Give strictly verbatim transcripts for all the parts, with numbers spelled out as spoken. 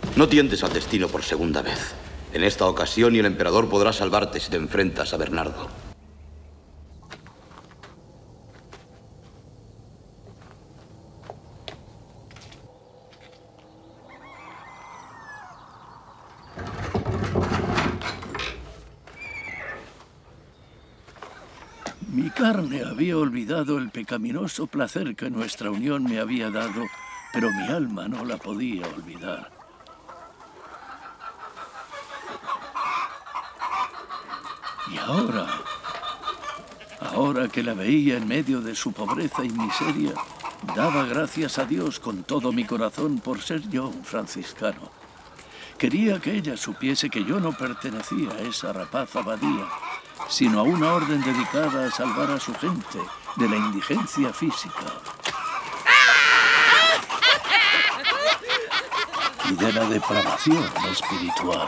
No tientes al destino por segunda vez. En esta ocasión y el emperador podrá salvarte si te enfrentas a Bernardo. Mi carne había olvidado el pecaminoso placer que nuestra unión me había dado, pero mi alma no la podía olvidar. Y ahora, ahora que la veía en medio de su pobreza y miseria, daba gracias a Dios con todo mi corazón por ser yo un franciscano. Quería que ella supiese que yo no pertenecía a esa rapaz abadía, sino a una orden dedicada a salvar a su gente de la indigencia física y de la depravación espiritual.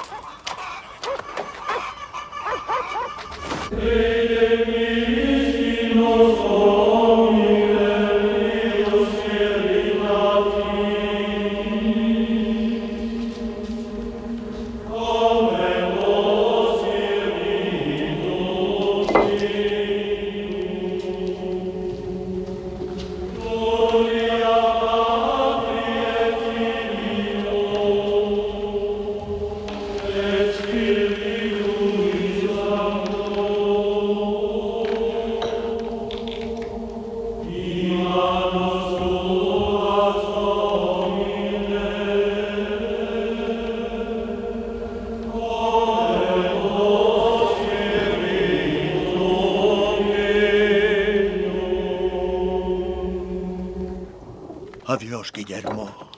Adiós, Guillermo.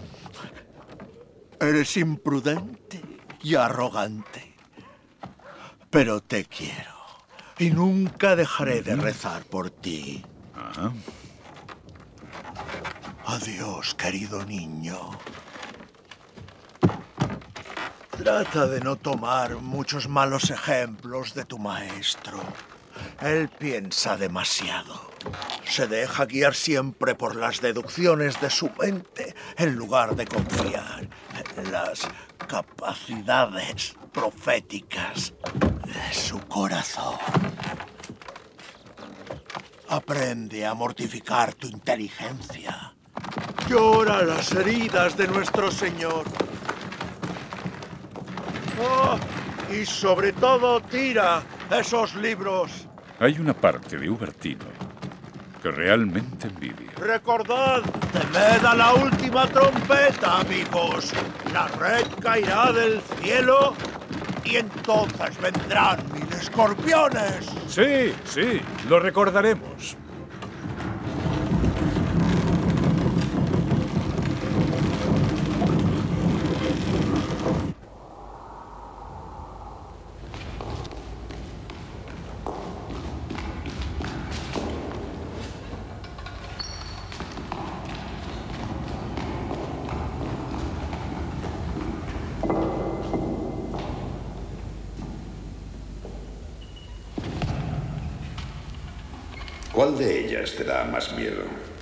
Eres imprudente y arrogante. Pero te quiero. Y nunca dejaré de rezar por ti. Ajá. Adiós, querido niño. Trata de no tomar muchos malos ejemplos de tu maestro. Él piensa demasiado. Se deja guiar siempre por las deducciones de su mente en lugar de confiar en las capacidades proféticas de su corazón. Aprende a mortificar tu inteligencia. Llora las heridas de nuestro Señor. Oh, y sobre todo tira esos libros. Hay una parte de Ubertino que realmente envidio. Recordad, temed a la última trompeta, amigos. La red caerá del cielo y entonces vendrán mil escorpiones. Sí, sí, lo recordaremos. ¿Cuál de ellas te da más miedo?